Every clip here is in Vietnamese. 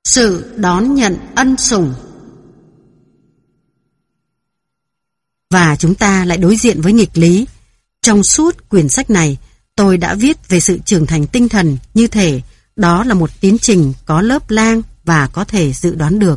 Sự đón nhận ân sủng. Và chúng ta lại đối diện với nghịch lý. Trong suốt quyển sách này, tôi đã viết về sự trưởng thành tinh thần như thể đó là một tiến trình có lớp lang và có thể dự đoán được.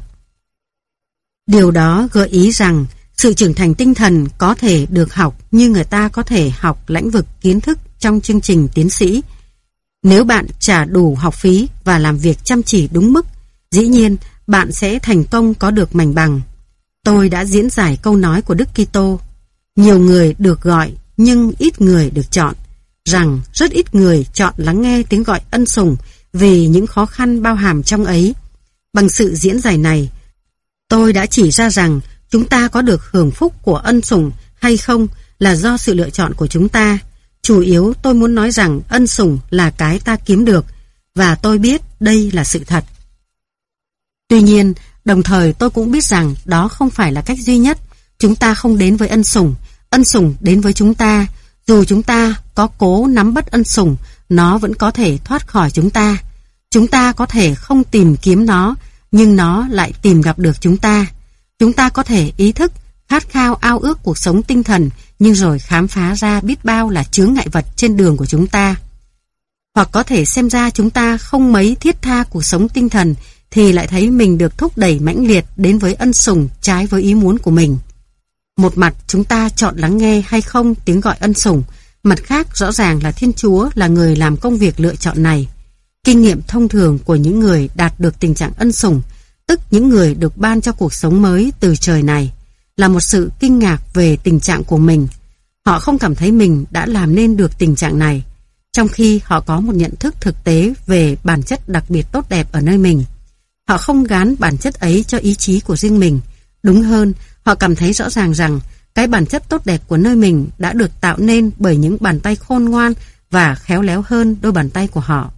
Điều đó gợi ý rằng sự trưởng thành tinh thần có thể được học như người ta có thể học lĩnh vực kiến thức trong chương trình tiến sĩ. Nếu bạn trả đủ học phí và làm việc chăm chỉ đúng mức, dĩ nhiên bạn sẽ thành công có được mảnh bằng. Tôi đã diễn giải câu nói của Đức Kitô: nhiều người được gọi nhưng ít người được chọn, rằng rất ít người chọn lắng nghe tiếng gọi ân sủng vì những khó khăn bao hàm trong ấy. Bằng sự diễn giải này, tôi đã chỉ ra rằng chúng ta có được hưởng phúc của ân sủng hay không là do sự lựa chọn của chúng ta. Chủ yếu tôi muốn nói rằng ân sủng là cái ta kiếm được, và tôi biết đây là sự thật. Tuy nhiên, đồng thời tôi cũng biết rằng đó không phải là cách duy nhất. Chúng ta không đến với ân sủng đến với chúng ta. Dù chúng ta có cố nắm bắt ân sủng, nó vẫn có thể thoát khỏi chúng ta. Chúng ta có thể không tìm kiếm nó, nhưng nó lại tìm gặp được chúng ta. Chúng ta có thể ý thức, khát khao ao ước cuộc sống tinh thần, nhưng rồi khám phá ra biết bao là chướng ngại vật trên đường của chúng ta. Hoặc có thể xem ra chúng ta không mấy thiết tha cuộc sống tinh thần, thì lại thấy mình được thúc đẩy mãnh liệt đến với ân sủng trái với ý muốn của mình. Một mặt chúng ta chọn lắng nghe hay không tiếng gọi ân sủng, mặt khác rõ ràng là Thiên Chúa là người làm công việc lựa chọn này. Kinh nghiệm thông thường của những người đạt được tình trạng ân sủng, tức những người được ban cho cuộc sống mới từ trời này, là một sự kinh ngạc về tình trạng của mình. Họ không cảm thấy mình đã làm nên được tình trạng này, trong khi họ có một nhận thức thực tế về bản chất đặc biệt tốt đẹp ở nơi mình. Họ không gán bản chất ấy cho ý chí của riêng mình. Đúng hơn, họ cảm thấy rõ ràng rằng cái bản chất tốt đẹp của nơi mình đã được tạo nên bởi những bàn tay khôn ngoan và khéo léo hơn đôi bàn tay của họ.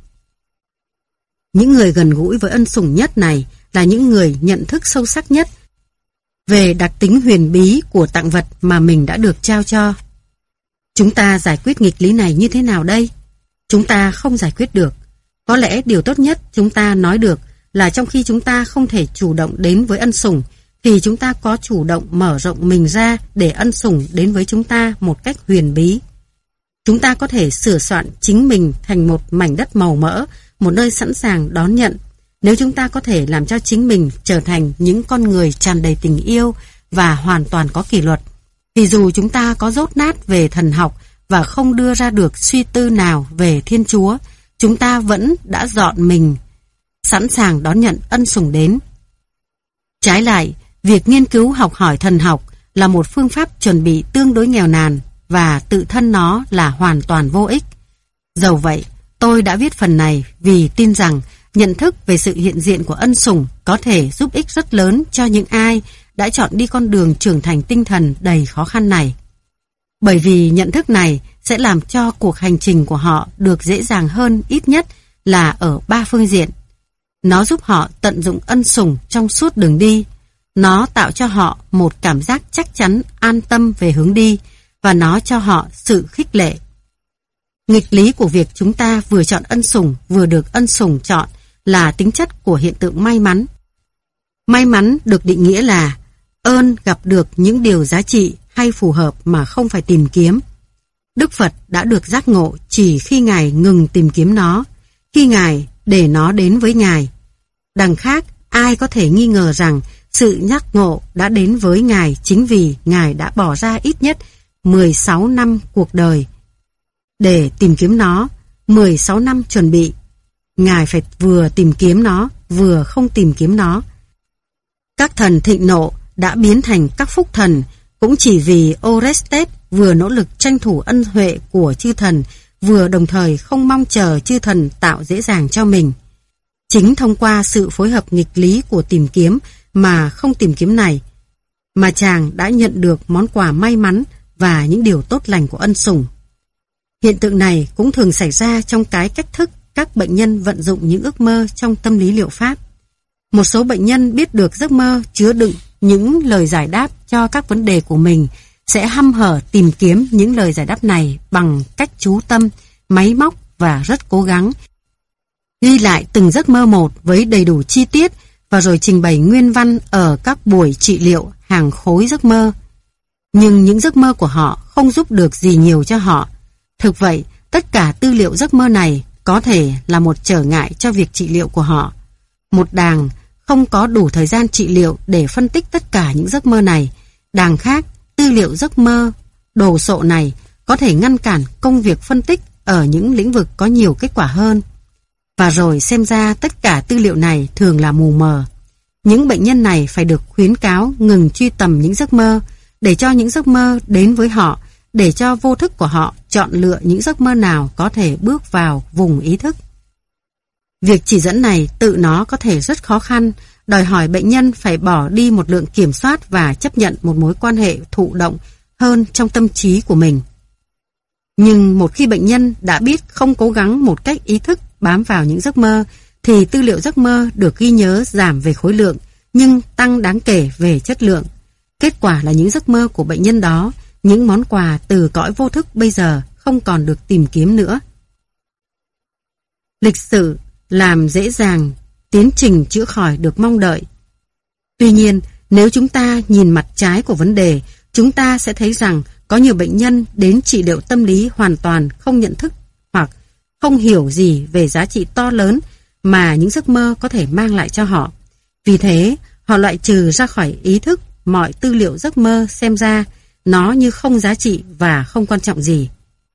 Những người gần gũi với ân sủng nhất này là những người nhận thức sâu sắc nhất về đặc tính huyền bí của tặng vật mà mình đã được trao cho. Chúng ta giải quyết nghịch lý này như thế nào đây? Chúng ta không giải quyết được. Có lẽ điều tốt nhất chúng ta nói được là trong khi chúng ta không thể chủ động đến với ân sủng, thì chúng ta có chủ động mở rộng mình ra để ân sủng đến với chúng ta một cách huyền bí. Chúng ta có thể sửa soạn chính mình thành một mảnh đất màu mỡ, một nơi sẵn sàng đón nhận. Nếu chúng ta có thể làm cho chính mình trở thành những con người tràn đầy tình yêu và hoàn toàn có kỷ luật, thì dù chúng ta có dốt nát về thần học và không đưa ra được suy tư nào về Thiên Chúa, chúng ta vẫn đã dọn mình sẵn sàng đón nhận ân sủng đến. Trái lại, việc nghiên cứu học hỏi thần học là một phương pháp chuẩn bị tương đối nghèo nàn và tự thân nó là hoàn toàn vô ích. Dầu vậy, tôi đã viết phần này vì tin rằng nhận thức về sự hiện diện của ân sủng có thể giúp ích rất lớn cho những ai đã chọn đi con đường trưởng thành tinh thần đầy khó khăn này. Bởi vì nhận thức này sẽ làm cho cuộc hành trình của họ được dễ dàng hơn, ít nhất là ở 3 phương diện. Nó giúp họ tận dụng ân sủng trong suốt đường đi. Nó tạo cho họ một cảm giác chắc chắn, an tâm về hướng đi, và nó cho họ sự khích lệ. Nghịch lý của việc chúng ta vừa chọn ân sủng vừa được ân sủng chọn là tính chất của hiện tượng may mắn. May mắn được định nghĩa là ơn gặp được những điều giá trị hay phù hợp mà không phải tìm kiếm. Đức Phật đã được giác ngộ chỉ khi Ngài ngừng tìm kiếm nó, khi Ngài để nó đến với Ngài. Đằng khác, ai có thể nghi ngờ rằng sự giác ngộ đã đến với Ngài chính vì Ngài đã bỏ ra ít nhất 16 năm cuộc đời để tìm kiếm nó, 16 năm chuẩn bị. Ngài phải vừa tìm kiếm nó, vừa không tìm kiếm nó. Các thần thịnh nộ đã biến thành các phúc thần cũng chỉ vì Orestes vừa nỗ lực tranh thủ ân huệ của chư thần, vừa đồng thời không mong chờ chư thần tạo dễ dàng cho mình. Chính thông qua sự phối hợp nghịch lý của tìm kiếm mà không tìm kiếm này, mà chàng đã nhận được món quà may mắn và những điều tốt lành của ân sủng. Hiện tượng này cũng thường xảy ra trong cái cách thức các bệnh nhân vận dụng những ước mơ trong tâm lý liệu pháp. Một số bệnh nhân biết được giấc mơ chứa đựng những lời giải đáp cho các vấn đề của mình sẽ hăm hở tìm kiếm những lời giải đáp này bằng cách chú tâm, máy móc và rất cố gắng. ghi lại từng giấc mơ một với đầy đủ chi tiết và rồi trình bày nguyên văn ở các buổi trị liệu hàng khối giấc mơ. Nhưng những giấc mơ của họ không giúp được gì nhiều cho họ. Thực vậy, tất cả tư liệu giấc mơ này có thể là một trở ngại cho việc trị liệu của họ. Một đàng không có đủ thời gian trị liệu để phân tích tất cả những giấc mơ này. Đàng khác, tư liệu giấc mơ đồ sộ này có thể ngăn cản công việc phân tích ở những lĩnh vực có nhiều kết quả hơn. Và rồi xem ra tất cả tư liệu này thường là mù mờ. Những bệnh nhân này phải được khuyến cáo ngừng truy tầm những giấc mơ, để cho những giấc mơ đến với họ, để cho vô thức của họ chọn lựa những giấc mơ nào có thể bước vào vùng ý thức. Việc chỉ dẫn này tự nó có thể rất khó khăn, đòi hỏi bệnh nhân phải bỏ đi một lượng kiểm soát và chấp nhận một mối quan hệ thụ động hơn trong tâm trí của mình. Nhưng một khi bệnh nhân đã biết không cố gắng một cách ý thức bám vào những giấc mơ, thì tư liệu giấc mơ được ghi nhớ giảm về khối lượng, nhưng tăng đáng kể về chất lượng. Kết quả là những giấc mơ của bệnh nhân đó, những món quà từ cõi vô thức bây giờ không còn được tìm kiếm nữa. Lịch sử làm dễ dàng tiến trình chữa khỏi được mong đợi. Tuy nhiên, nếu chúng ta nhìn mặt trái của vấn đề, chúng ta sẽ thấy rằng có nhiều bệnh nhân đến trị liệu tâm lý hoàn toàn không nhận thức hoặc không hiểu gì về giá trị to lớn mà những giấc mơ có thể mang lại cho họ. Vì thế, họ loại trừ ra khỏi ý thức mọi tư liệu giấc mơ, xem ra nó như không giá trị và không quan trọng gì.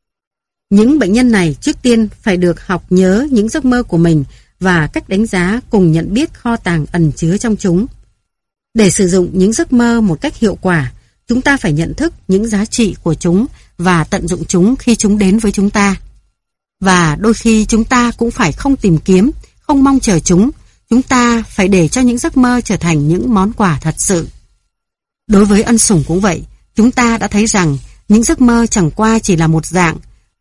Những bệnh nhân này trước tiên phải được học nhớ những giấc mơ của mình và cách đánh giá cùng nhận biết kho tàng ẩn chứa trong chúng. Để sử dụng những giấc mơ một cách hiệu quả, chúng ta phải nhận thức những giá trị của chúng và tận dụng chúng khi chúng đến với chúng ta. Và đôi khi chúng ta cũng phải không tìm kiếm, không mong chờ chúng. Chúng ta phải để cho những giấc mơ trở thành những món quà thật sự. Đối với ân sủng cũng vậy, chúng ta đã thấy rằng những giấc mơ chẳng qua chỉ là một dạng.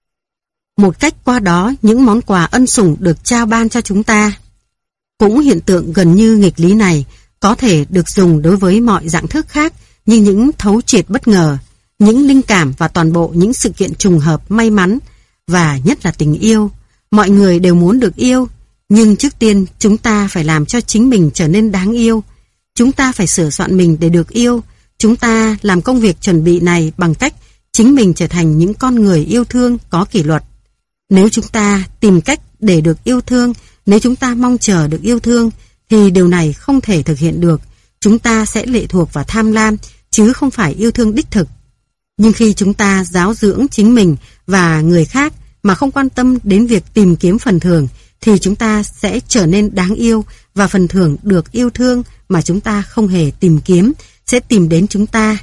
Một cách qua đó những món quà ân sủng được trao ban cho chúng ta. Cũng hiện tượng gần như nghịch lý này có thể được dùng đối với mọi dạng thức khác, như những thấu triệt bất ngờ, những linh cảm và toàn bộ những sự kiện trùng hợp may mắn, và nhất là tình yêu. Mọi người đều muốn được yêu, nhưng trước tiên chúng ta phải làm cho chính mình trở nên đáng yêu. Chúng ta phải sửa soạn mình để được yêu. Chúng ta làm công việc chuẩn bị này bằng cách chính mình trở thành những con người yêu thương có kỷ luật. Nếu chúng ta tìm cách để được yêu thương, nếu chúng ta mong chờ được yêu thương, thì điều này không thể thực hiện được. Chúng ta sẽ lệ thuộc vào tham lam, chứ không phải yêu thương đích thực. Nhưng khi chúng ta giáo dưỡng chính mình và người khác mà không quan tâm đến việc tìm kiếm phần thưởng, thì chúng ta sẽ trở nên đáng yêu, và phần thưởng được yêu thương mà chúng ta không hề tìm kiếm sẽ tìm đến chúng ta.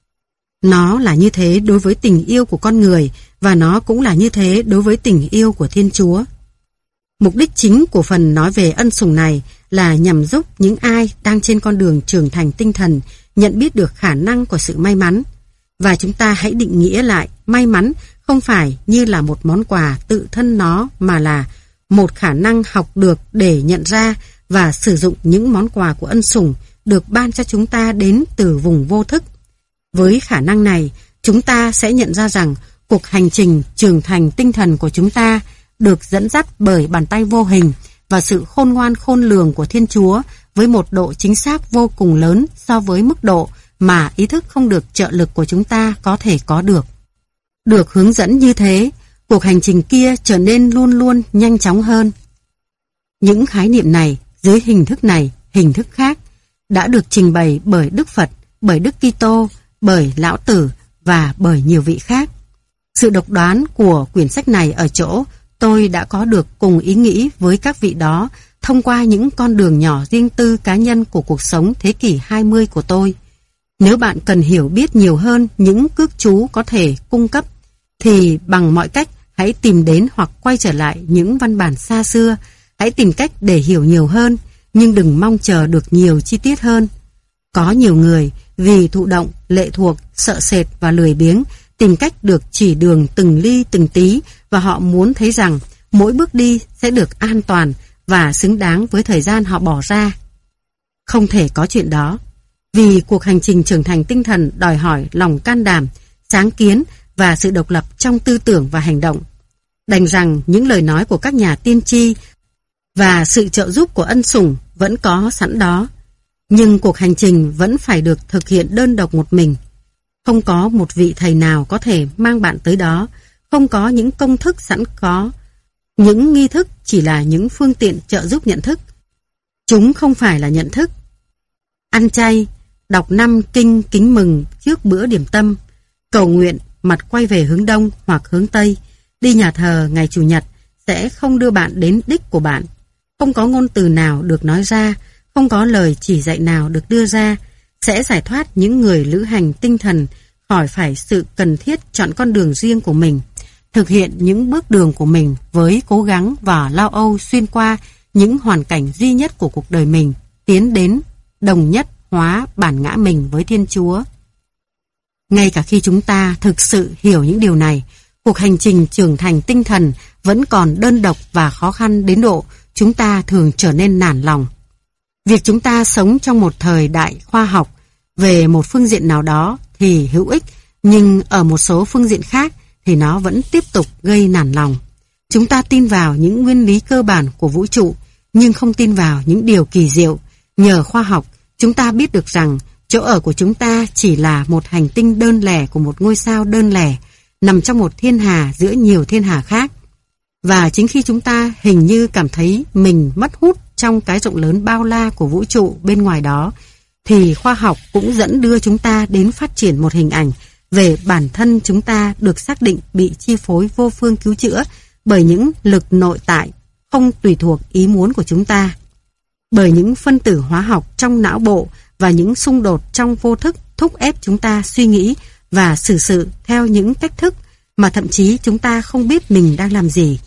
Nó là như thế đối với tình yêu của con người, và nó cũng là như thế đối với tình yêu của Thiên Chúa. Mục đích chính của phần nói về ân sủng này là nhằm giúp những ai đang trên con đường trưởng thành tinh thần nhận biết được khả năng của sự may mắn. Và chúng ta hãy định nghĩa lại may mắn không phải như là một món quà tự thân nó, mà là một khả năng học được để nhận ra và sử dụng những món quà của ân sủng được ban cho chúng ta đến từ vùng vô thức. Với khả năng này, chúng ta sẽ nhận ra rằng cuộc hành trình trưởng thành tinh thần của chúng ta được dẫn dắt bởi bàn tay vô hình và sự khôn ngoan khôn lường của Thiên Chúa với một độ chính xác vô cùng lớn so với mức độ mà ý thức không được trợ lực của chúng ta có thể có được. Được hướng dẫn như thế, cuộc hành trình kia trở nên luôn luôn nhanh chóng hơn. Những khái niệm này, dưới hình thức này, hình thức khác, đã được trình bày bởi Đức Phật, bởi Đức Kitô, bởi Lão Tử và bởi nhiều vị khác. Sự độc đoán của quyển sách này ở chỗ tôi đã có được cùng ý nghĩ với các vị đó thông qua những con đường nhỏ riêng tư cá nhân của cuộc sống thế kỷ 20 của tôi. Nếu bạn cần hiểu biết nhiều hơn những cước chú có thể cung cấp, thì bằng mọi cách hãy tìm đến hoặc quay trở lại những văn bản xa xưa. Hãy tìm cách để hiểu nhiều hơn, nhưng đừng mong chờ được nhiều chi tiết hơn. Có nhiều người vì thụ động, lệ thuộc, sợ sệt và lười biếng tìm cách được chỉ đường từng ly từng tí, và họ muốn thấy rằng mỗi bước đi sẽ được an toàn và xứng đáng với thời gian họ bỏ ra. Không thể có chuyện đó, vì cuộc hành trình trưởng thành tinh thần đòi hỏi lòng can đảm, sáng kiến và sự độc lập trong tư tưởng và hành động. Đành rằng những lời nói của các nhà tiên tri và sự trợ giúp của ân sủng vẫn có sẵn đó. Nhưng cuộc hành trình vẫn phải được thực hiện đơn độc một mình. Không có một vị thầy nào có thể mang bạn tới đó, không có những công thức sẵn có. Những nghi thức chỉ là những phương tiện trợ giúp nhận thức. Chúng không phải là nhận thức. Ăn chay, đọc 5 kinh kính mừng trước bữa điểm tâm, cầu nguyện mặt quay về hướng đông hoặc hướng tây, đi nhà thờ ngày Chủ nhật sẽ không đưa bạn đến đích của bạn. Không có ngôn từ nào được nói ra, không có lời chỉ dạy nào được đưa ra, sẽ giải thoát những người lữ hành tinh thần khỏi phải sự cần thiết chọn con đường riêng của mình, thực hiện những bước đường của mình với cố gắng và lo âu xuyên qua những hoàn cảnh duy nhất của cuộc đời mình, tiến đến đồng nhất hóa bản ngã mình với Thiên Chúa. Ngay cả khi chúng ta thực sự hiểu những điều này, cuộc hành trình trưởng thành tinh thần vẫn còn đơn độc và khó khăn đến độ chúng ta thường trở nên nản lòng. Việc chúng ta sống trong một thời đại khoa học về một phương diện nào đó thì hữu ích, nhưng ở một số phương diện khác thì nó vẫn tiếp tục gây nản lòng. Chúng ta tin vào những nguyên lý cơ bản của vũ trụ, nhưng không tin vào những điều kỳ diệu. Nhờ khoa học, chúng ta biết được rằng chỗ ở của chúng ta chỉ là một hành tinh đơn lẻ của một ngôi sao đơn lẻ, nằm trong một thiên hà giữa nhiều thiên hà khác. Và chính khi chúng ta hình như cảm thấy mình mất hút trong cái rộng lớn bao la của vũ trụ bên ngoài đó, thì khoa học cũng dẫn đưa chúng ta đến phát triển một hình ảnh về bản thân chúng ta được xác định bị chi phối vô phương cứu chữa bởi những lực nội tại không tùy thuộc ý muốn của chúng ta, bởi những phân tử hóa học trong não bộ và những xung đột trong vô thức thúc ép chúng ta suy nghĩ và xử sự theo những cách thức mà thậm chí chúng ta không biết mình đang làm gì.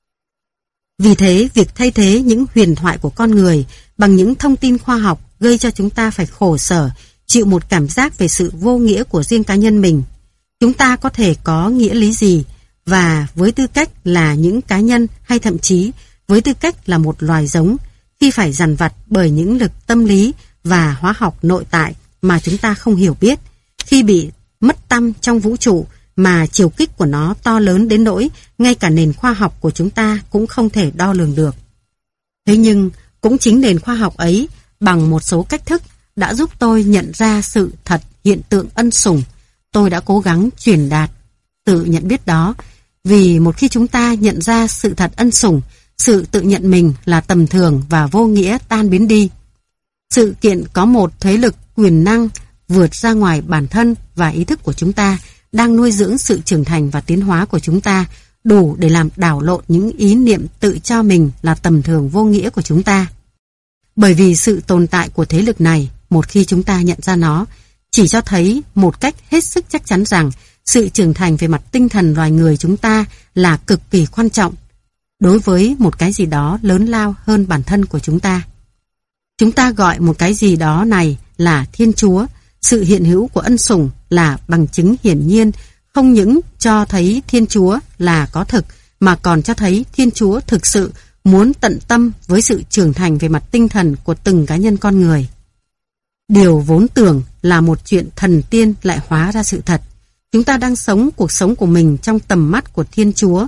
Vì thế, việc thay thế những huyền thoại của con người bằng những thông tin khoa học gây cho chúng ta phải khổ sở, chịu một cảm giác về sự vô nghĩa của riêng cá nhân mình. Chúng ta có thể có nghĩa lý gì, và với tư cách là những cá nhân hay thậm chí với tư cách là một loài giống, khi phải dằn vặt bởi những lực tâm lý và hóa học nội tại mà chúng ta không hiểu biết, khi bị mất tăm trong vũ trụ mà chiều kích của nó to lớn đến nỗi ngay cả nền khoa học của chúng ta cũng không thể đo lường được. Thế nhưng cũng chính nền khoa học ấy bằng một số cách thức đã giúp tôi nhận ra sự thật hiện tượng ân sủng. Tôi đã cố gắng truyền đạt tự nhận biết đó, vì một khi chúng ta nhận ra sự thật ân sủng, sự tự nhận mình là tầm thường và vô nghĩa tan biến đi. Sự kiện có một thế lực quyền năng vượt ra ngoài bản thân và ý thức của chúng ta đang nuôi dưỡng sự trưởng thành và tiến hóa của chúng ta, đủ để làm đảo lộn những ý niệm tự cho mình là tầm thường vô nghĩa của chúng ta. Bởi vì sự tồn tại của thế lực này, một khi chúng ta nhận ra nó, chỉ cho thấy một cách hết sức chắc chắn rằng sự trưởng thành về mặt tinh thần loài người chúng ta là cực kỳ quan trọng đối với một cái gì đó lớn lao hơn bản thân của chúng ta. Chúng ta gọi một cái gì đó này là Thiên Chúa. Sự hiện hữu của ân sủng là bằng chứng hiển nhiên không những cho thấy Thiên Chúa là có thực, mà còn cho thấy Thiên Chúa thực sự muốn tận tâm với sự trưởng thành về mặt tinh thần của từng cá nhân con người. Điều vốn tưởng là một chuyện thần tiên lại hóa ra sự thật. Chúng ta đang sống cuộc sống của mình trong tầm mắt của Thiên Chúa.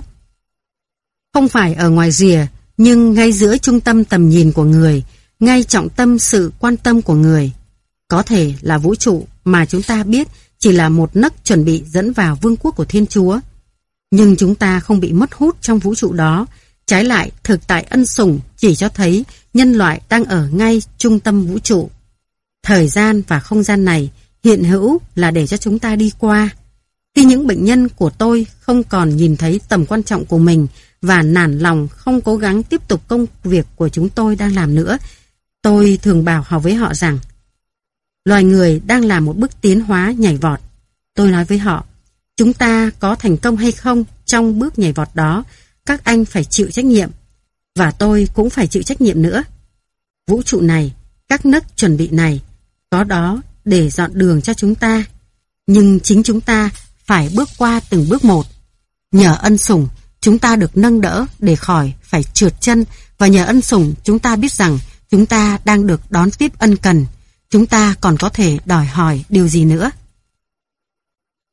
Không phải ở ngoài rìa, nhưng ngay giữa trung tâm tầm nhìn của người, ngay trọng tâm sự quan tâm của người. Có thể là vũ trụ mà chúng ta biết chỉ là một nấc chuẩn bị dẫn vào vương quốc của Thiên Chúa. Nhưng chúng ta không bị mất hút trong vũ trụ đó. Trái lại, thực tại ân sủng chỉ cho thấy nhân loại đang ở ngay trung tâm vũ trụ. Thời gian và không gian này hiện hữu là để cho chúng ta đi qua. Khi những bệnh nhân của tôi không còn nhìn thấy tầm quan trọng của mình và nản lòng không cố gắng tiếp tục công việc của chúng tôi đang làm nữa, tôi thường bảo họ với họ rằng loài người đang làm một bước tiến hóa nhảy vọt. Tôi nói với họ, chúng ta có thành công hay không trong bước nhảy vọt đó, các anh phải chịu trách nhiệm, và tôi cũng phải chịu trách nhiệm nữa. Vũ trụ này, các nấc chuẩn bị này, có đó để dọn đường cho chúng ta, nhưng chính chúng ta phải bước qua từng bước một. Nhờ ân sủng, chúng ta được nâng đỡ để khỏi phải trượt chân, và nhờ ân sủng chúng ta biết rằng chúng ta đang được đón tiếp ân cần. Chúng ta còn có thể đòi hỏi điều gì nữa?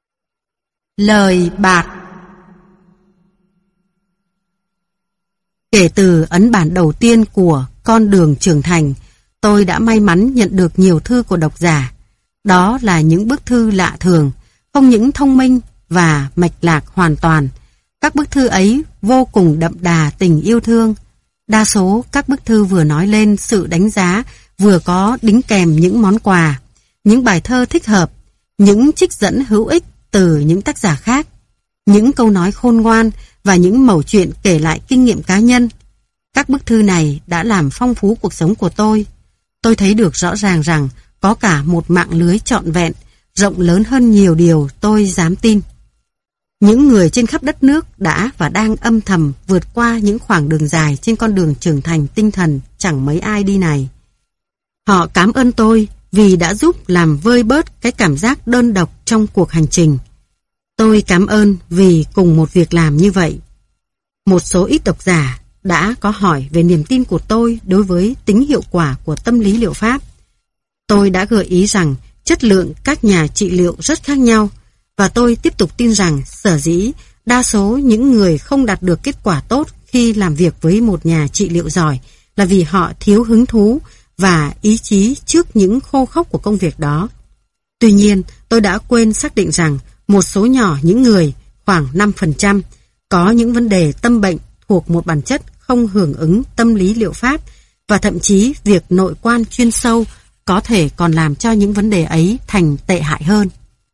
Lời bạt. Kể từ ấn bản đầu tiên của Con đường trưởng thành, tôi đã may mắn nhận được nhiều thư của độc giả. Đó là những bức thư lạ thường, không những thông minh và mạch lạc hoàn toàn. Các bức thư ấy vô cùng đậm đà tình yêu thương. Đa số các bức thư vừa nói lên sự đánh giá, vừa có đính kèm những món quà, những bài thơ thích hợp, những trích dẫn hữu ích từ những tác giả khác, những câu nói khôn ngoan và những mẩu chuyện kể lại kinh nghiệm cá nhân. Các bức thư này đã làm phong phú cuộc sống của tôi. Tôi thấy được rõ ràng rằng có cả một mạng lưới trọn vẹn, rộng lớn hơn nhiều điều tôi dám tin. Những người trên khắp đất nước đã và đang âm thầm vượt qua những khoảng đường dài trên con đường trưởng thành tinh thần chẳng mấy ai đi này. Họ cảm ơn tôi vì đã giúp làm vơi bớt cái cảm giác đơn độc trong cuộc hành trình. Tôi cảm ơn vì cùng một việc làm như vậy. Một số ít độc giả đã có hỏi về niềm tin của tôi đối với tính hiệu quả của tâm lý liệu pháp. Tôi đã gợi ý rằng chất lượng các nhà trị liệu rất khác nhau, và tôi tiếp tục tin rằng sở dĩ đa số những người không đạt được kết quả tốt khi làm việc với một nhà trị liệu giỏi là vì họ thiếu hứng thú và ý chí trước những khô khốc của công việc đó. Tuy nhiên, tôi đã quên xác định rằng một số nhỏ những người, khoảng 5%, có những vấn đề tâm bệnh thuộc một bản chất không hưởng ứng tâm lý liệu pháp, và thậm chí việc nội quan chuyên sâu có thể còn làm cho những vấn đề ấy thành tệ hại hơn.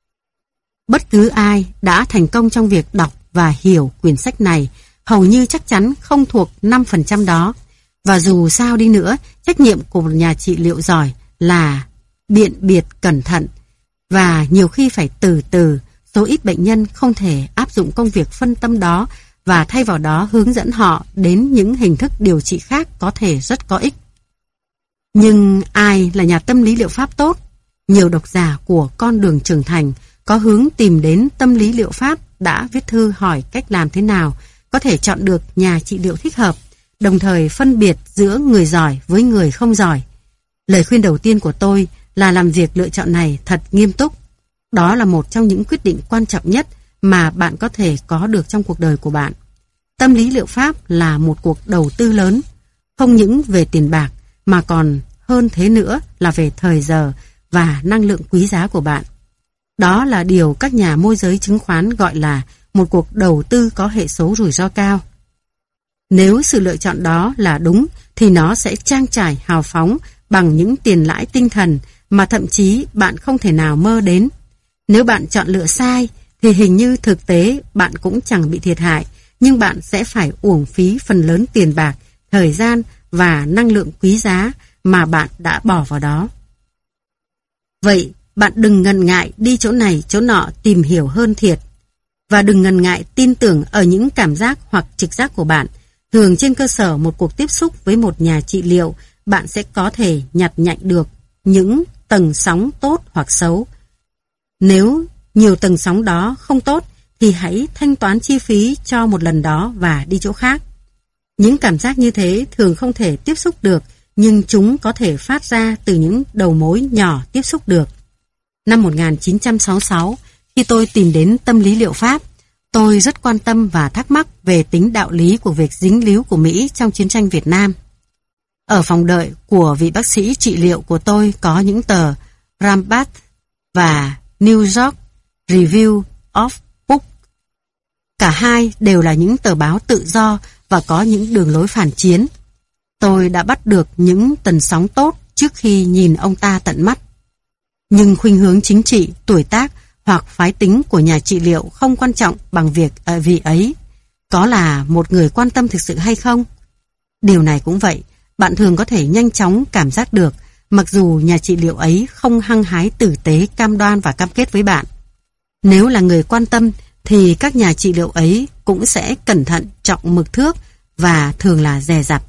Bất cứ ai đã thành công trong việc đọc và hiểu quyển sách này hầu như chắc chắn không thuộc 5% đó. Và dù sao đi nữa, trách nhiệm của một nhà trị liệu giỏi là biện biệt cẩn thận, và nhiều khi phải từ từ. Số ít bệnh nhân không thể áp dụng công việc phân tâm đó, và thay vào đó hướng dẫn họ đến những hình thức điều trị khác có thể rất có ích. Nhưng ai là nhà tâm lý liệu pháp tốt? Nhiều độc giả của Con đường trưởng thành có hướng tìm đến tâm lý liệu pháp đã viết thư hỏi cách làm thế nào có thể chọn được nhà trị liệu thích hợp, đồng thời phân biệt giữa người giỏi với người không giỏi. Lời khuyên đầu tiên của tôi là làm việc lựa chọn này thật nghiêm túc. Đó là một trong những quyết định quan trọng nhất mà bạn có thể có được trong cuộc đời của bạn. Tâm lý liệu pháp là một cuộc đầu tư lớn, không những về tiền bạc mà còn hơn thế nữa là về thời giờ và năng lượng quý giá của bạn. Đó là điều các nhà môi giới chứng khoán gọi là một cuộc đầu tư có hệ số rủi ro cao. Nếu sự lựa chọn đó là đúng thì nó sẽ trang trải hào phóng bằng những tiền lãi tinh thần mà thậm chí bạn không thể nào mơ đến. Nếu bạn chọn lựa sai thì hình như thực tế bạn cũng chẳng bị thiệt hại, nhưng bạn sẽ phải uổng phí phần lớn tiền bạc, thời gian và năng lượng quý giá mà bạn đã bỏ vào đó. Vậy bạn đừng ngần ngại đi chỗ này chỗ nọ tìm hiểu hơn thiệt. Và đừng ngần ngại tin tưởng ở những cảm giác hoặc trực giác của bạn. Thường trên cơ sở một cuộc tiếp xúc với một nhà trị liệu, bạn sẽ có thể nhặt nhạnh được những tầng sóng tốt hoặc xấu. Nếu nhiều tầng sóng đó không tốt thì hãy thanh toán chi phí cho một lần đó và đi chỗ khác. Những cảm giác như thế thường không thể tiếp xúc được, nhưng chúng có thể phát ra từ những đầu mối nhỏ tiếp xúc được. Năm 1966, khi tôi tìm đến tâm lý liệu pháp, tôi rất quan tâm và thắc mắc về tính đạo lý của việc dính líu của Mỹ trong chiến tranh Việt Nam. Ở phòng đợi của vị bác sĩ trị liệu của tôi có những tờ Rampart và New York Review of Books. Cả hai đều là những tờ báo tự do và có những đường lối phản chiến. Tôi đã bắt được những tần sóng tốt trước khi nhìn ông ta tận mắt. Nhưng khuynh hướng chính trị, tuổi tác hoặc phái tính của nhà trị liệu không quan trọng bằng việc vị ấy có là một người quan tâm thực sự hay không. Điều này cũng vậy, bạn thường có thể nhanh chóng cảm giác được, mặc dù nhà trị liệu ấy không hăng hái tử tế, cam đoan và cam kết với bạn. Nếu là người quan tâm thì các nhà trị liệu ấy cũng sẽ cẩn thận, trọng mực thước và thường là dè dặt.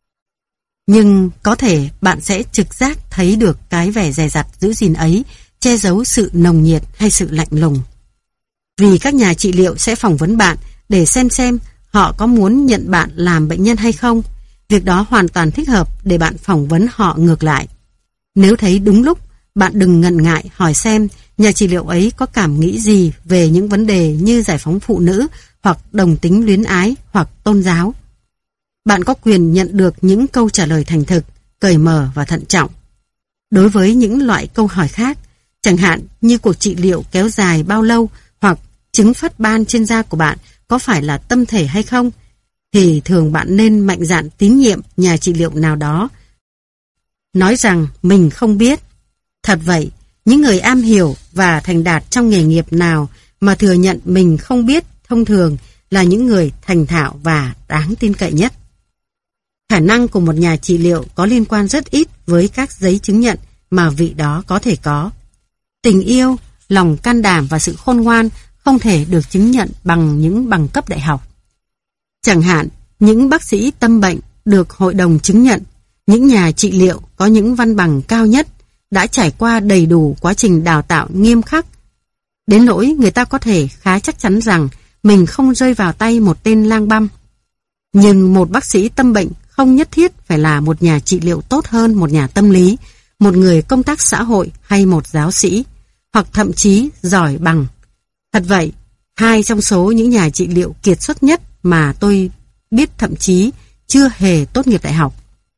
Nhưng có thể bạn sẽ trực giác thấy được cái vẻ dè dặt giữ gìn ấy che giấu sự nồng nhiệt hay sự lạnh lùng. Vì các nhà trị liệu sẽ phỏng vấn bạn để xem họ có muốn nhận bạn làm bệnh nhân hay không. Việc đó hoàn toàn thích hợp để bạn phỏng vấn họ ngược lại. Nếu thấy đúng lúc, bạn đừng ngần ngại hỏi xem nhà trị liệu ấy có cảm nghĩ gì về những vấn đề như giải phóng phụ nữ hoặc đồng tính luyến ái hoặc tôn giáo. Bạn có quyền nhận được những câu trả lời thành thực, cởi mở và thận trọng. Đối với những loại câu hỏi khác, chẳng hạn như cuộc trị liệu kéo dài bao lâu hoặc chứng phát ban trên da của bạn có phải là tâm thể hay không, thì thường bạn nên mạnh dạn tín nhiệm nhà trị liệu nào đó. Nói rằng mình không biết. Thật vậy, những người am hiểu và thành đạt trong nghề nghiệp nào mà thừa nhận mình không biết thông thường là những người thành thạo và đáng tin cậy nhất. Khả năng của một nhà trị liệu có liên quan rất ít với các giấy chứng nhận mà vị đó có thể có. Tình yêu, lòng can đảm và sự khôn ngoan không thể được chứng nhận bằng những bằng cấp đại học. Chẳng hạn, những bác sĩ tâm bệnh được hội đồng chứng nhận, những nhà trị liệu có những văn bằng cao nhất đã trải qua đầy đủ quá trình đào tạo nghiêm khắc, đến nỗi người ta có thể khá chắc chắn rằng mình không rơi vào tay một tên lang băm. Nhưng một bác sĩ tâm bệnh không nhất thiết phải là một nhà trị liệu tốt hơn một nhà tâm lý, một người công tác xã hội hay một giáo sĩ, hoặc thậm chí giỏi bằng. Thật vậy, hai trong số những nhà trị liệu kiệt xuất nhất mà tôi biết thậm chí chưa hề tốt nghiệp đại học.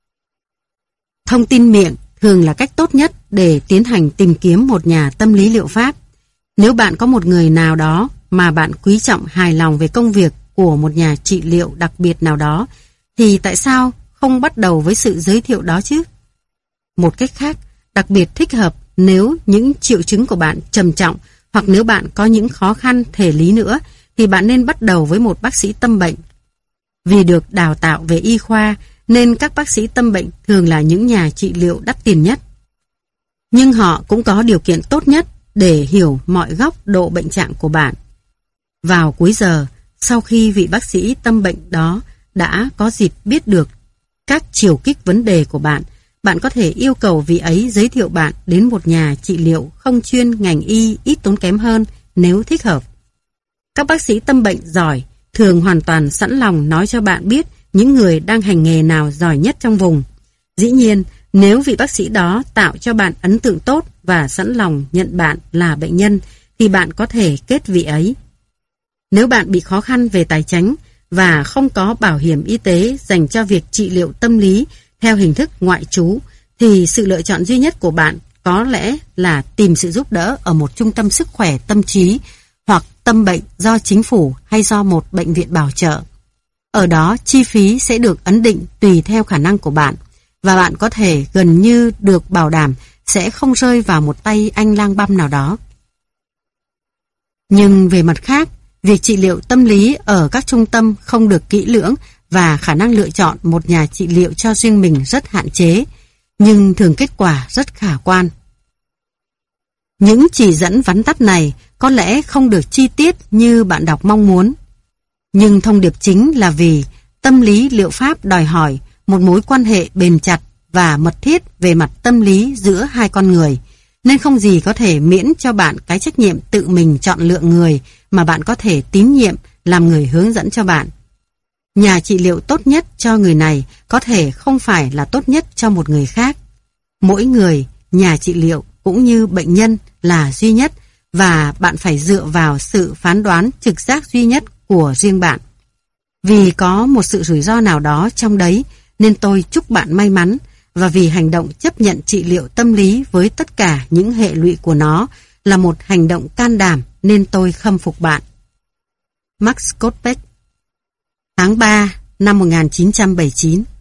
Thông tin miệng thường là cách tốt nhất để tiến hành tìm kiếm một nhà tâm lý liệu pháp. Nếu bạn có một người nào đó mà bạn quý trọng hài lòng về công việc của một nhà trị liệu đặc biệt nào đó, thì tại sao không bắt đầu với sự giới thiệu đó chứ? Một cách khác, đặc biệt thích hợp nếu những triệu chứng của bạn trầm trọng hoặc nếu bạn có những khó khăn thể lý nữa, thì bạn nên bắt đầu với một bác sĩ tâm bệnh. Vì được đào tạo về y khoa nên các bác sĩ tâm bệnh thường là những nhà trị liệu đắt tiền nhất. Nhưng họ cũng có điều kiện tốt nhất để hiểu mọi góc độ bệnh trạng của bạn. Vào cuối giờ, sau khi vị bác sĩ tâm bệnh đó đã có dịp biết được các chiều kích vấn đề của bạn, bạn có thể yêu cầu vị ấy giới thiệu bạn đến một nhà trị liệu không chuyên ngành y ít tốn kém hơn nếu thích hợp. Các bác sĩ tâm bệnh giỏi thường hoàn toàn sẵn lòng nói cho bạn biết những người đang hành nghề nào giỏi nhất trong vùng. Dĩ nhiên, nếu vị bác sĩ đó tạo cho bạn ấn tượng tốt và sẵn lòng nhận bạn là bệnh nhân, thì bạn có thể kết vị ấy. Nếu bạn bị khó khăn về tài chính và không có bảo hiểm y tế dành cho việc trị liệu tâm lý theo hình thức ngoại trú, thì sự lựa chọn duy nhất của bạn có lẽ là tìm sự giúp đỡ ở một trung tâm sức khỏe tâm trí hoặc tâm bệnh do chính phủ hay do một bệnh viện bảo trợ. Ở đó, chi phí sẽ được ấn định tùy theo khả năng của bạn, và bạn có thể gần như được bảo đảm sẽ không rơi vào một tay anh lang băm nào đó. Nhưng về mặt khác, việc trị liệu tâm lý ở các trung tâm không được kỹ lưỡng và khả năng lựa chọn một nhà trị liệu cho riêng mình rất hạn chế, nhưng thường kết quả rất khả quan. Những chỉ dẫn vắn tắt này có lẽ không được chi tiết như bạn đọc mong muốn, nhưng thông điệp chính là vì tâm lý liệu pháp đòi hỏi một mối quan hệ bền chặt và mật thiết về mặt tâm lý giữa hai con người, nên không gì có thể miễn cho bạn cái trách nhiệm tự mình chọn lựa người mà bạn có thể tín nhiệm làm người hướng dẫn cho bạn. Nhà trị liệu tốt nhất cho người này có thể không phải là tốt nhất cho một người khác. Mỗi người, nhà trị liệu cũng như bệnh nhân là duy nhất, và bạn phải dựa vào sự phán đoán trực giác duy nhất của riêng bạn. Vì có một sự rủi ro nào đó trong đấy, nên tôi chúc bạn may mắn, và vì hành động chấp nhận trị liệu tâm lý với tất cả những hệ lụy của nó là một hành động can đảm, nên tôi khâm phục bạn. Max Kotbeck, tháng 3 năm 1979.